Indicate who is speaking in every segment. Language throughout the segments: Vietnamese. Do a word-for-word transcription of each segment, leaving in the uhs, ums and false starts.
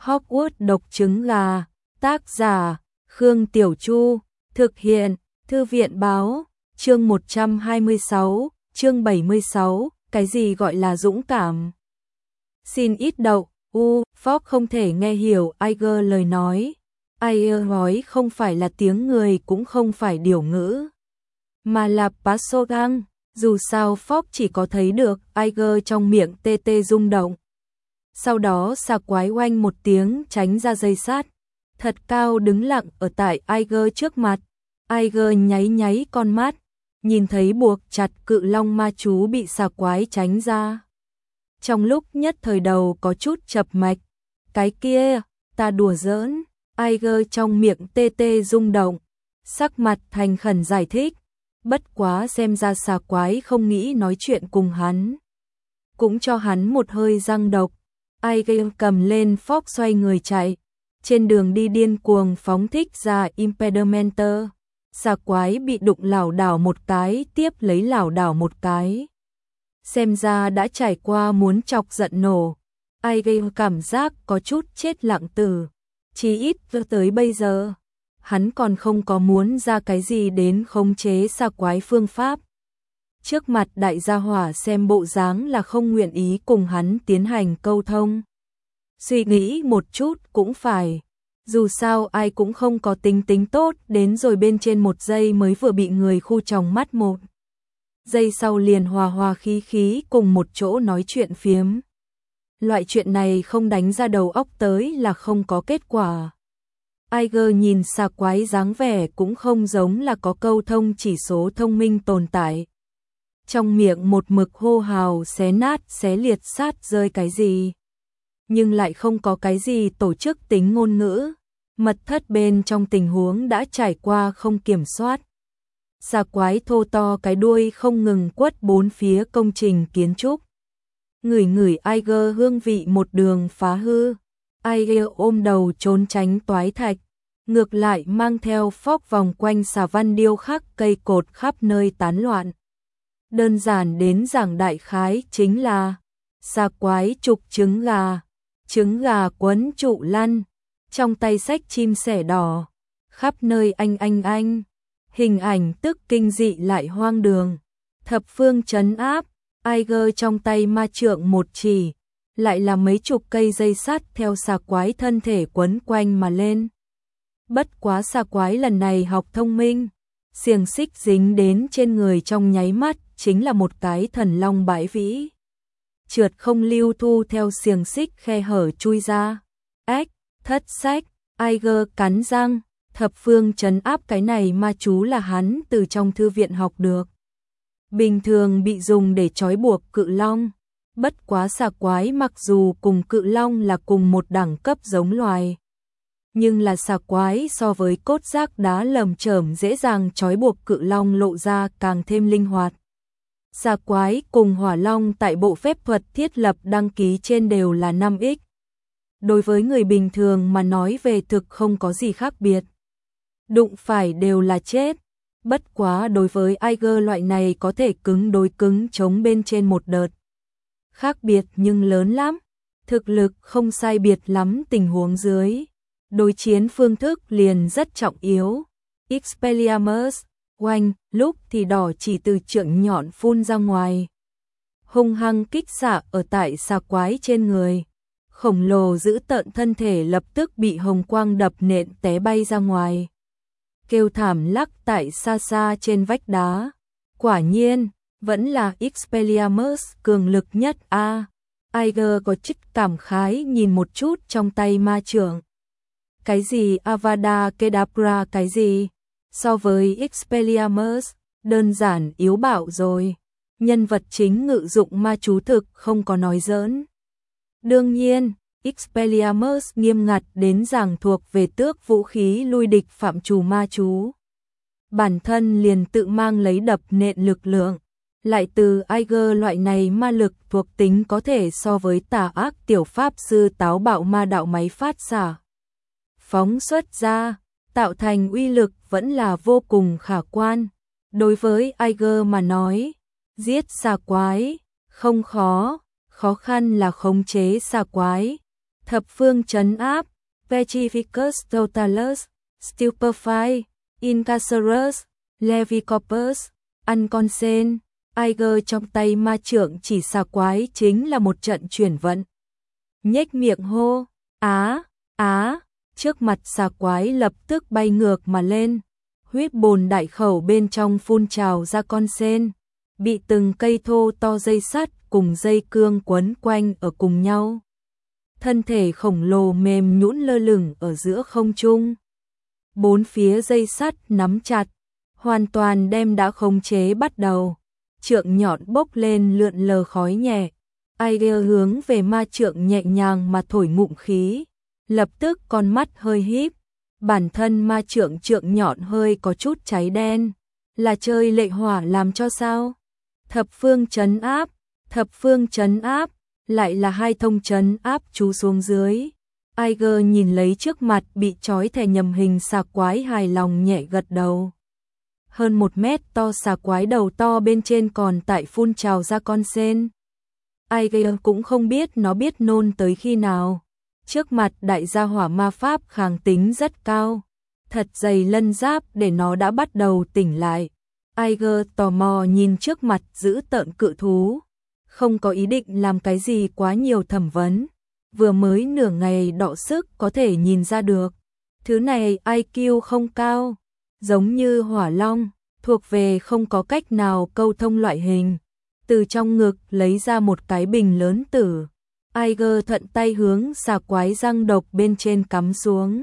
Speaker 1: Hogwarts độc trứng gà, tác giả, Khương Tiểu Chu, thực hiện, Thư viện báo, chương một trăm hai mươi sáu, chương bảy mươi sáu, cái gì gọi là dũng cảm? Xin ít đậu, u, Fogg không thể nghe hiểu Iger lời nói. Iger nói không phải là tiếng người cũng không phải điều ngữ, mà là Pasogang. Dù sao Fogg chỉ có thấy được Iger trong miệng tê tê rung động. Sau đó xà quái oanh một tiếng tránh ra dây sắt, thật cao đứng lặng ở tại Iger trước mặt. Iger nháy nháy con mắt, nhìn thấy buộc chặt cự long ma chú bị xà quái tránh ra. Trong lúc nhất thời đầu có chút chập mạch, cái kia, ta đùa giỡn. Iger trong miệng tê tê rung động, sắc mặt thành khẩn giải thích, bất quá xem ra xà quái không nghĩ nói chuyện cùng hắn, cũng cho hắn một hơi răng độc. Iger cầm lên Fogg xoay người chạy, trên đường đi điên cuồng phóng thích ra Impedimenter. Xà quái bị đụng lảo đảo một cái tiếp lấy lảo đảo một cái, xem ra đã trải qua muốn chọc giận nổ. Iger cảm giác có chút chết lặng từ, chí ít tới bây giờ, hắn còn không có muốn ra cái gì đến khống chế xà quái phương pháp. Trước mặt đại gia hỏa xem bộ dáng là không nguyện ý cùng hắn tiến hành câu thông. Suy nghĩ một chút cũng phải, dù sao ai cũng không có tính tính tốt đến rồi bên trên một giây mới vừa bị người khu tròng mắt một giây sau liền hòa hòa khí khí cùng một chỗ nói chuyện phiếm. Loại chuyện này không đánh ra đầu óc tới là không có kết quả. Iger nhìn xà quái dáng vẻ cũng không giống là có câu thông chỉ số thông minh tồn tại. Trong miệng một mực hô hào xé nát xé liệt sát rơi cái gì, nhưng lại không có cái gì tổ chức tính ngôn ngữ. Mật thất bên trong tình huống đã trải qua không kiểm soát. Xà quái thô to cái đuôi không ngừng quất bốn phía công trình kiến trúc. Ngửi ngửi Iger hương vị một đường phá hư. Iger ôm đầu trốn tránh toái thạch, ngược lại mang theo Fogg vòng quanh xà văn điêu khắc cây cột khắp nơi tán loạn. Đơn giản đến giảng đại khái chính là xà quái trục trứng gà, trứng gà quấn trụ lăn, trong tay xách chim sẻ đỏ, khắp nơi anh anh anh. Hình ảnh tức kinh dị lại hoang đường, thập phương trấn áp. Iger trong tay ma trượng một chỉ, lại là mấy chục cây dây sắt theo xà quái thân thể quấn quanh mà lên. Bất quá xà quái lần này học thông minh, xiềng xích dính đến trên người trong nháy mắt chính là một cái thần long bãi vĩ. Trượt không lưu thu theo xiềng xích khe hở chui ra. Ếch, thất sách, Iger cắn răng, thập phương trấn áp cái này ma chú là hắn từ trong thư viện học được. Bình thường bị dùng để trói buộc cự long. Bất quá xà quái mặc dù cùng cự long là cùng một đẳng cấp giống loài, nhưng là xà quái so với cốt giác đá lởm chởm dễ dàng trói buộc cự long lộ ra càng thêm linh hoạt. Xà quái cùng hỏa long tại bộ phép thuật thiết lập đăng ký trên đều là năm x. Đối với người bình thường mà nói về thực không có gì khác biệt. Đụng phải đều là chết. Bất quá đối với Iger loại này có thể cứng đối cứng chống bên trên một đợt. Khác biệt nhưng lớn lắm. Thực lực không sai biệt lắm tình huống dưới. Đối chiến phương thức liền rất trọng yếu. Expelliarmus, oanh, lúc thì đỏ chỉ từ trượng nhọn phun ra ngoài. Hung hăng kích xạ ở tại xà quái trên người. Khổng lồ giữ tợn thân thể lập tức bị hồng quang đập nện té bay ra ngoài. Kêu thảm lắc tại xa xa trên vách đá. Quả nhiên, vẫn là Expelliarmus cường lực nhất a. À, Iger có chút cảm khái nhìn một chút trong tay ma trượng. Cái gì Avada Kedavra cái gì? So với Expelliarmus, đơn giản yếu bạo rồi. Nhân vật chính ngự dụng ma chú thực không có nói giỡn. Đương nhiên, Expelliarmus nghiêm ngặt đến giảng thuộc về tước vũ khí lui địch phạm trù ma chú. Bản thân liền tự mang lấy đập nện lực lượng, lại từ Iger loại này ma lực thuộc tính có thể so với tà ác tiểu pháp sư táo bạo ma đạo máy phát xạ. Phóng xuất ra, tạo thành uy lực vẫn là vô cùng khả quan. Đối với Iger mà nói, giết xà quái, không khó, khó khăn là khống chế xà quái. Thập phương trấn áp, Petrificus totalus, Stupefy, Incarcerus, Levicorpus, Unconsen. Aiger trong tay ma trượng chỉ xà quái chính là một trận chuyển vận. Nhếch miệng hô, á, á, trước mặt xà quái lập tức bay ngược mà lên. Huyết bồn đại khẩu bên trong phun trào ra con sen, bị từng cây thô to dây sắt cùng dây cương quấn quanh ở cùng nhau. Thân thể khổng lồ mềm nhũn lơ lửng ở giữa không trung. Bốn phía dây sắt nắm chặt, hoàn toàn đem đã khống chế bắt đầu. Trượng nhọn bốc lên lượn lờ khói nhẹ. Aiger hướng về ma trượng nhẹ nhàng mà thổi ngụm khí. Lập tức con mắt hơi híp. Bản thân ma trượng trượng nhọn hơi có chút cháy đen. Là chơi lệ hỏa làm cho sao? Thập phương trấn áp, thập phương trấn áp, lại là hai thông trấn áp chú xuống dưới. Aiger nhìn lấy trước mặt bị trói thẻ nhầm hình xà quái hài lòng nhẹ gật đầu. Hơn một mét to xà quái đầu to bên trên còn tại phun trào ra con sen. Aiger cũng không biết nó biết nôn tới khi nào. Trước mặt đại gia hỏa ma pháp kháng tính rất cao. Thật dày lân giáp để nó đã bắt đầu tỉnh lại. Aiger tò mò nhìn trước mặt giữ tợn cự thú. Không có ý định làm cái gì quá nhiều thẩm vấn. Vừa mới nửa ngày đọ sức có thể nhìn ra được. Thứ này i kiu không cao. Giống như hỏa long, thuộc về không có cách nào câu thông loại hình. Từ trong ngực lấy ra một cái bình lớn tử. Aiger thuận tay hướng xà quái răng độc bên trên cắm xuống.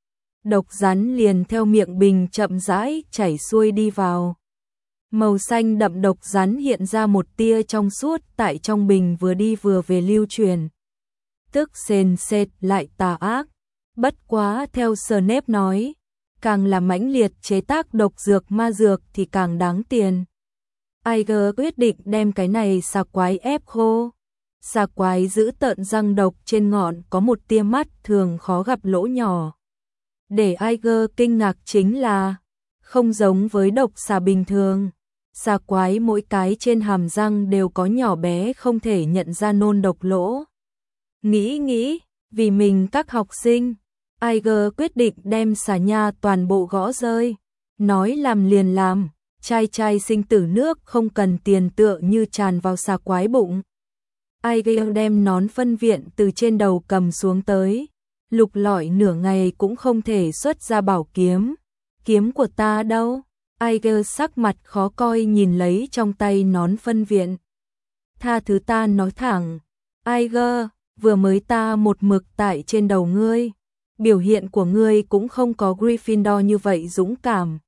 Speaker 1: Độc rắn liền theo miệng bình chậm rãi chảy xuôi đi vào. Màu xanh đậm độc rắn hiện ra một tia trong suốt tại trong bình vừa đi vừa về lưu truyền. Tức sền sệt lại tà ác. Bất quá theo Snape nói, càng là mãnh liệt chế tác độc dược ma dược thì càng đáng tiền. Aiger quyết định đem cái này xà quái ép khô. Xà quái giữ tợn răng độc trên ngọn có một tia mắt thường khó gặp lỗ nhỏ. Để Aiger kinh ngạc chính là, không giống với độc xà bình thường. Xà quái mỗi cái trên hàm răng đều có nhỏ bé không thể nhận ra nôn độc lỗ. Nghĩ nghĩ, vì mình các học sinh, Aiger quyết định đem xà nha toàn bộ gõ rơi. Nói làm liền làm, chai chai sinh tử nước không cần tiền tựa như tràn vào xà quái bụng. Aiger đem nón phân viện từ trên đầu cầm xuống tới. Lục lọi nửa ngày cũng không thể xuất ra bảo kiếm. Kiếm của ta đâu? Aiger sắc mặt khó coi nhìn lấy trong tay nón phân viện. Tha thứ ta nói thẳng. Aiger, vừa mới ta một mực tại trên đầu ngươi. Biểu hiện của ngươi cũng không có Gryffindor như vậy dũng cảm.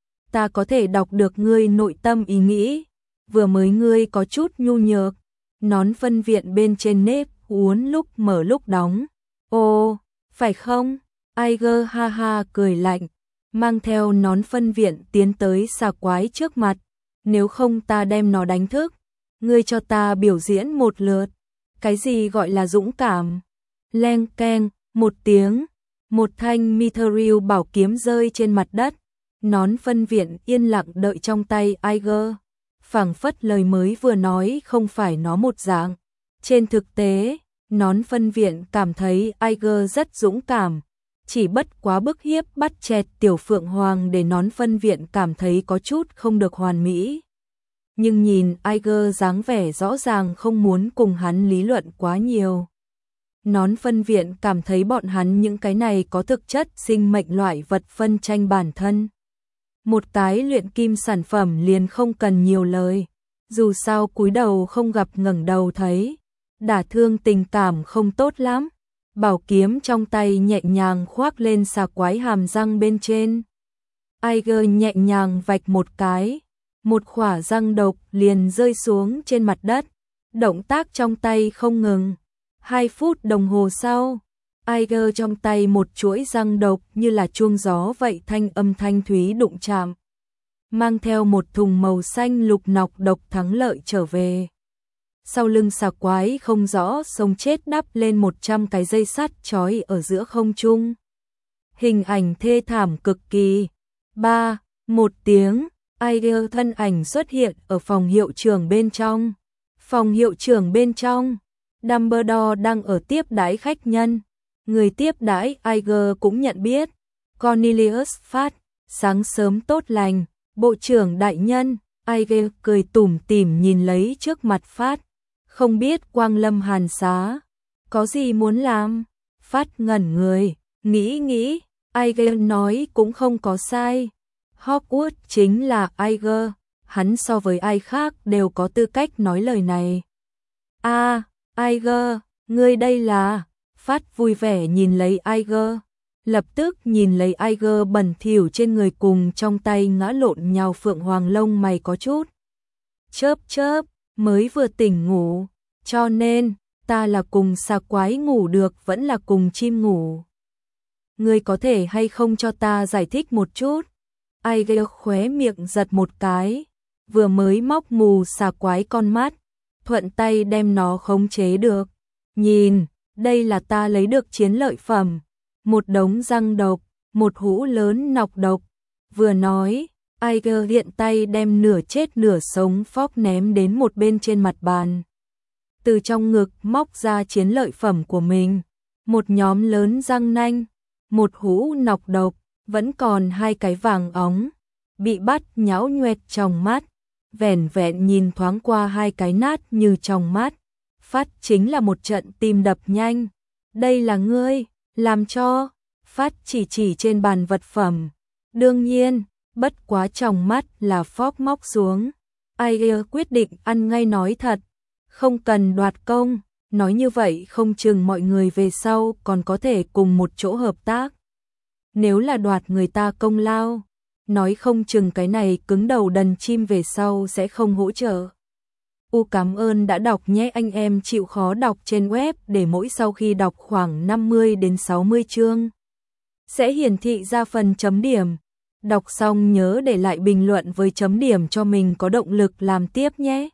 Speaker 1: Ta có thể đọc được ngươi nội tâm ý nghĩ. Vừa mới ngươi có chút nhu nhược. Nón phân viện bên trên nếp uốn lúc mở lúc đóng. Ồ, phải không? Aiger ha ha cười lạnh. Mang theo nón phân viện tiến tới xà quái trước mặt. Nếu không ta đem nó đánh thức. Ngươi cho ta biểu diễn một lượt. Cái gì gọi là dũng cảm? Leng keng, một tiếng. Một thanh mithril bảo kiếm rơi trên mặt đất. Nón phân viện yên lặng đợi trong tay Aiger. Phảng phất lời mới vừa nói không phải nó một dạng. Trên thực tế, nón phân viện cảm thấy Aiger rất dũng cảm. Chỉ bất quá bức hiếp bắt chẹt tiểu phượng hoàng để nón phân viện cảm thấy có chút không được hoàn mỹ. Nhưng nhìn Aiger dáng vẻ rõ ràng không muốn cùng hắn lý luận quá nhiều. Nón phân viện cảm thấy bọn hắn những cái này có thực chất sinh mệnh loại vật phân tranh bản thân. Một cái luyện kim sản phẩm liền không cần nhiều lời. Dù sao cúi đầu không gặp ngẩng đầu thấy. Đả thương tình cảm không tốt lắm. Bảo kiếm trong tay nhẹ nhàng khoác lên xà quái hàm răng bên trên. Aiger nhẹ nhàng vạch một cái. Một khỏa răng độc liền rơi xuống trên mặt đất. Động tác trong tay không ngừng. Hai phút đồng hồ sau, Aiger trong tay một chuỗi răng độc như là chuông gió vậy thanh âm thanh thúy đụng chạm. Mang theo một thùng màu xanh lục nọc độc thắng lợi trở về. Sau lưng xà quái không rõ sống chết đắp lên một trăm cái dây sắt trói ở giữa không trung. Hình ảnh thê thảm cực kỳ. Ba, một tiếng, Aiger thân ảnh xuất hiện ở phòng hiệu trưởng bên trong. Phòng hiệu trưởng bên trong, Dumbledore đang ở tiếp đãi khách nhân. Người tiếp đãi Iger cũng nhận biết. Cornelius Phát, sáng sớm tốt lành, bộ trưởng đại nhân. Iger cười tủm tỉm nhìn lấy trước mặt Phát. Không biết Quang Lâm Hàn Xá có gì muốn làm? Phát ngẩn người, nghĩ nghĩ, Iger nói cũng không có sai. Hogwarts chính là Iger, hắn so với ai khác đều có tư cách nói lời này. A, à, Iger, ngươi đây là... Phát vui vẻ nhìn lấy Iger, lập tức nhìn lấy Iger bẩn thỉu trên người cùng trong tay ngã lộn nhào phượng hoàng lông mày có chút. Chớp chớp, mới vừa tỉnh ngủ, cho nên, ta là cùng xà quái ngủ được vẫn là cùng chim ngủ. Ngươi có thể hay không cho ta giải thích một chút? Iger khóe miệng giật một cái, vừa mới móc mù xà quái con mắt, thuận tay đem nó khống chế được. Nhìn, đây là ta lấy được chiến lợi phẩm, một đống răng độc, một hũ lớn nọc độc. Vừa nói, Iger hiện tay đem nửa chết nửa sống phóc ném đến một bên trên mặt bàn. Từ trong ngực móc ra chiến lợi phẩm của mình, một nhóm lớn răng nanh, một hũ nọc độc, vẫn còn hai cái vàng óng, bị bắt nhão nhoẹt trong mắt, vẻn vẹn nhìn thoáng qua hai cái nát như trong mắt. Phát chính là một trận tim đập nhanh. Đây là ngươi, làm cho. Phát chỉ chỉ trên bàn vật phẩm. Đương nhiên, bất quá trong mắt là phóc móc xuống. Iger quyết định ăn ngay nói thật. Không cần đoạt công, nói như vậy không chừng mọi người về sau còn có thể cùng một chỗ hợp tác. Nếu là đoạt người ta công lao, nói không chừng cái này cứng đầu đần chim về sau sẽ không hỗ trợ. U cảm ơn đã đọc nhé, anh em chịu khó đọc trên web để mỗi sau khi đọc khoảng năm mươi đến sáu mươi chương sẽ hiển thị ra phần chấm điểm. Đọc xong nhớ để lại bình luận với chấm điểm cho mình có động lực làm tiếp nhé.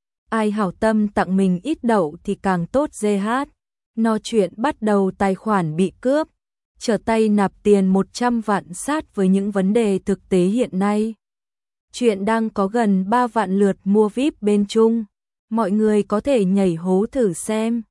Speaker 1: Ai hảo tâm tặng mình ít đậu thì càng tốt. giê hát. No chuyện bắt đầu tài khoản bị cướp, trở tay nạp tiền một trăm vạn sát với những vấn đề thực tế hiện nay. Chuyện đang có gần ba vạn lượt mua vi ai pi bên Trung. Mọi người có thể nhảy hố thử xem.